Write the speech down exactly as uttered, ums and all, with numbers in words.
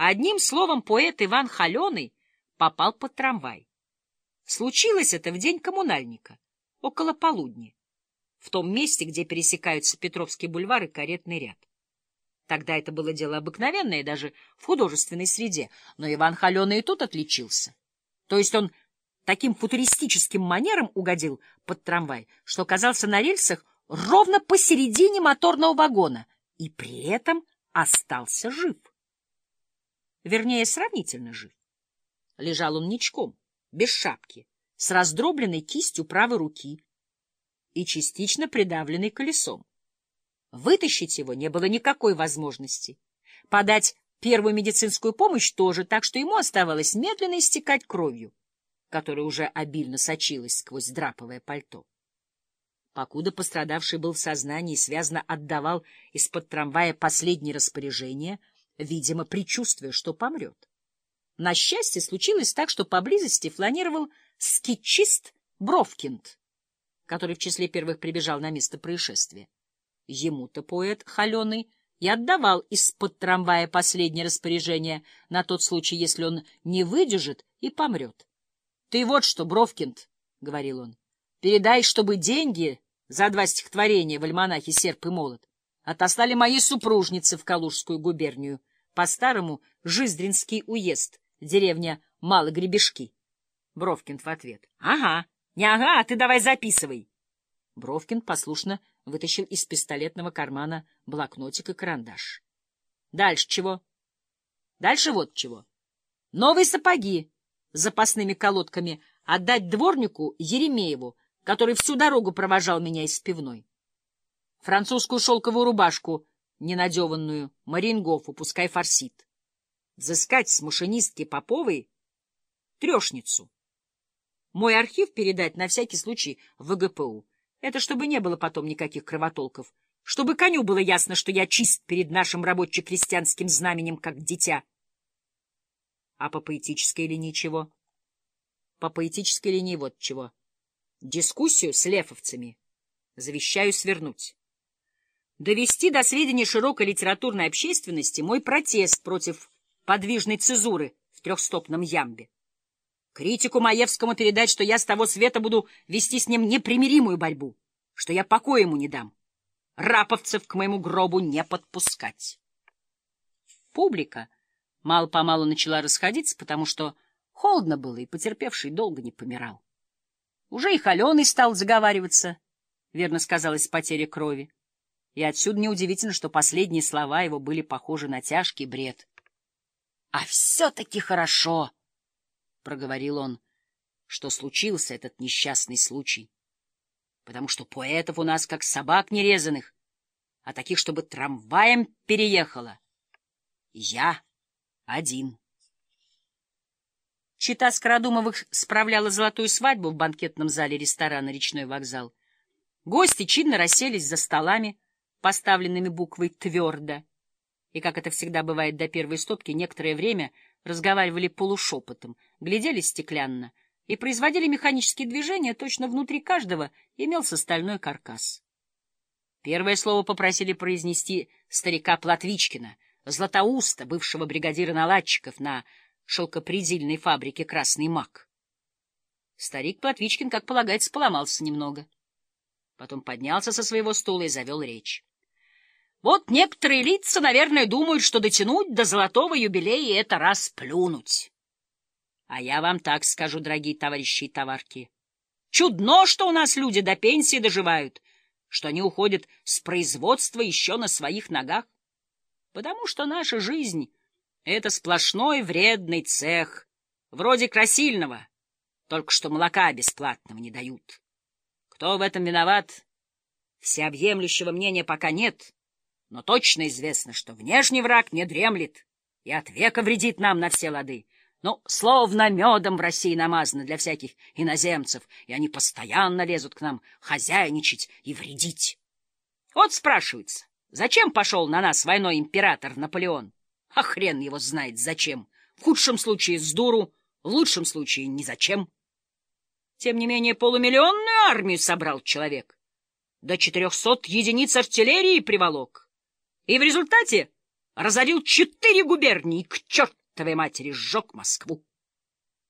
Одним словом, поэт Иван Холеный попал под трамвай. Случилось это в день коммунальника, около полудня, в том месте, где пересекаются Петровский бульвар и Каретный ряд. Тогда это было дело обыкновенное даже в художественной среде, но Иван Холеный и тут отличился. То есть он таким футуристическим манером угодил под трамвай, что оказался на рельсах ровно посередине моторного вагона и при этом остался жив. Вернее, сравнительно жив. Лежал он ничком, без шапки, с раздробленной кистью правой руки и частично придавленной колесом. Вытащить его не было никакой возможности. Подать первую медицинскую помощь тоже, так что ему оставалось медленно истекать кровью, которая уже обильно сочилась сквозь драповое пальто. Покуда пострадавший был в сознании и связно отдавал из-под трамвая последние распоряжения, видимо, предчувствуя, что помрет. На счастье, случилось так, что поблизости фланировал скетчист Бровкинд, который в числе первых прибежал на место происшествия. Ему-то поэт Холеный и отдавал из-под трамвая последнее распоряжение на тот случай, если он не выдержит и помрет. — Ты вот что, Бровкинд, — говорил он, — передай, чтобы деньги за два стихотворения в альманахе «Серп и молот» отослали моей супружнице в Калужскую губернию, по-старому Жиздринский уезд, деревня Малогребешки. Бровкинд в ответ: — Ага, не ага, а ты давай записывай. Бровкинд послушно вытащил из пистолетного кармана блокнотик и карандаш. — Дальше чего? — Дальше вот чего. Новые сапоги с запасными колодками отдать дворнику Еремееву, который всю дорогу провожал меня из пивной. Французскую шелковую рубашку, ненадеванную, Марингофу, пускай форсит. Взыскать с машинистки Поповой трешницу. Мой архив передать на всякий случай в ГПУ. Это чтобы не было потом никаких кровотолков. Чтобы коню было ясно, что я чист перед нашим рабоче-крестьянским знаменем, как дитя. А по поэтической линии чего? По поэтической линии вот чего. Дискуссию с лефовцами завещаю свернуть. Довести до сведения широкой литературной общественности мой протест против подвижной цезуры в трехстопном ямбе. Критику Маевскому передать, что я с того света буду вести с ним непримиримую борьбу, что я покоя ему не дам. Раповцев к моему гробу не подпускать. Публика мало-помалу начала расходиться, потому что холодно было, и потерпевший долго не помирал. Уже и Холеный стал заговариваться, верно сказалась потеря крови. И отсюда неудивительно, что последние слова его были похожи на тяжкий бред. — А все-таки хорошо, — проговорил он, — что случился этот несчастный случай. Потому что поэтов у нас как собак нерезанных, а таких, чтобы трамваем переехало, я один. Чета Скородумовых справляла золотую свадьбу в банкетном зале ресторана «Речной вокзал». Гости чинно расселись за столами, поставленными буквой «Твердо», и, как это всегда бывает до первой стопки, некоторое время разговаривали полушепотом, глядели стеклянно и производили механические движения, точно внутри каждого имелся стальной каркас. Первое слово попросили произнести старика Платвичкина, Златоуста, бывшего бригадира наладчиков на шелкопредельной фабрике «Красный мак». Старик Платвичкин, как полагается, поломался немного. Потом поднялся со своего стула и завел речь. Вот некоторые лица, наверное, думают, что дотянуть до золотого юбилея — это расплюнуть. А я вам так скажу, дорогие товарищи и товарки. Чудно, что у нас люди до пенсии доживают, что они уходят с производства еще на своих ногах. Потому что наша жизнь — это сплошной вредный цех, вроде красильного, только что молока бесплатного не дают. Кто в этом виноват? Всеобъемлющего мнения пока нет, но точно известно, что внешний враг не дремлет и от века вредит нам на все лады. Ну, словно медом в России намазано для всяких иноземцев, и они постоянно лезут к нам хозяйничать и вредить. Вот спрашивается, зачем пошел на нас войной император Наполеон? А хрен его знает зачем. В худшем случае с дуру, в лучшем случае ни зачем. Тем не менее, полумиллионную армию собрал человек. До четырехсот единиц артиллерии приволок. И в результате разорил четыре губернии и к чертовой матери сжег Москву.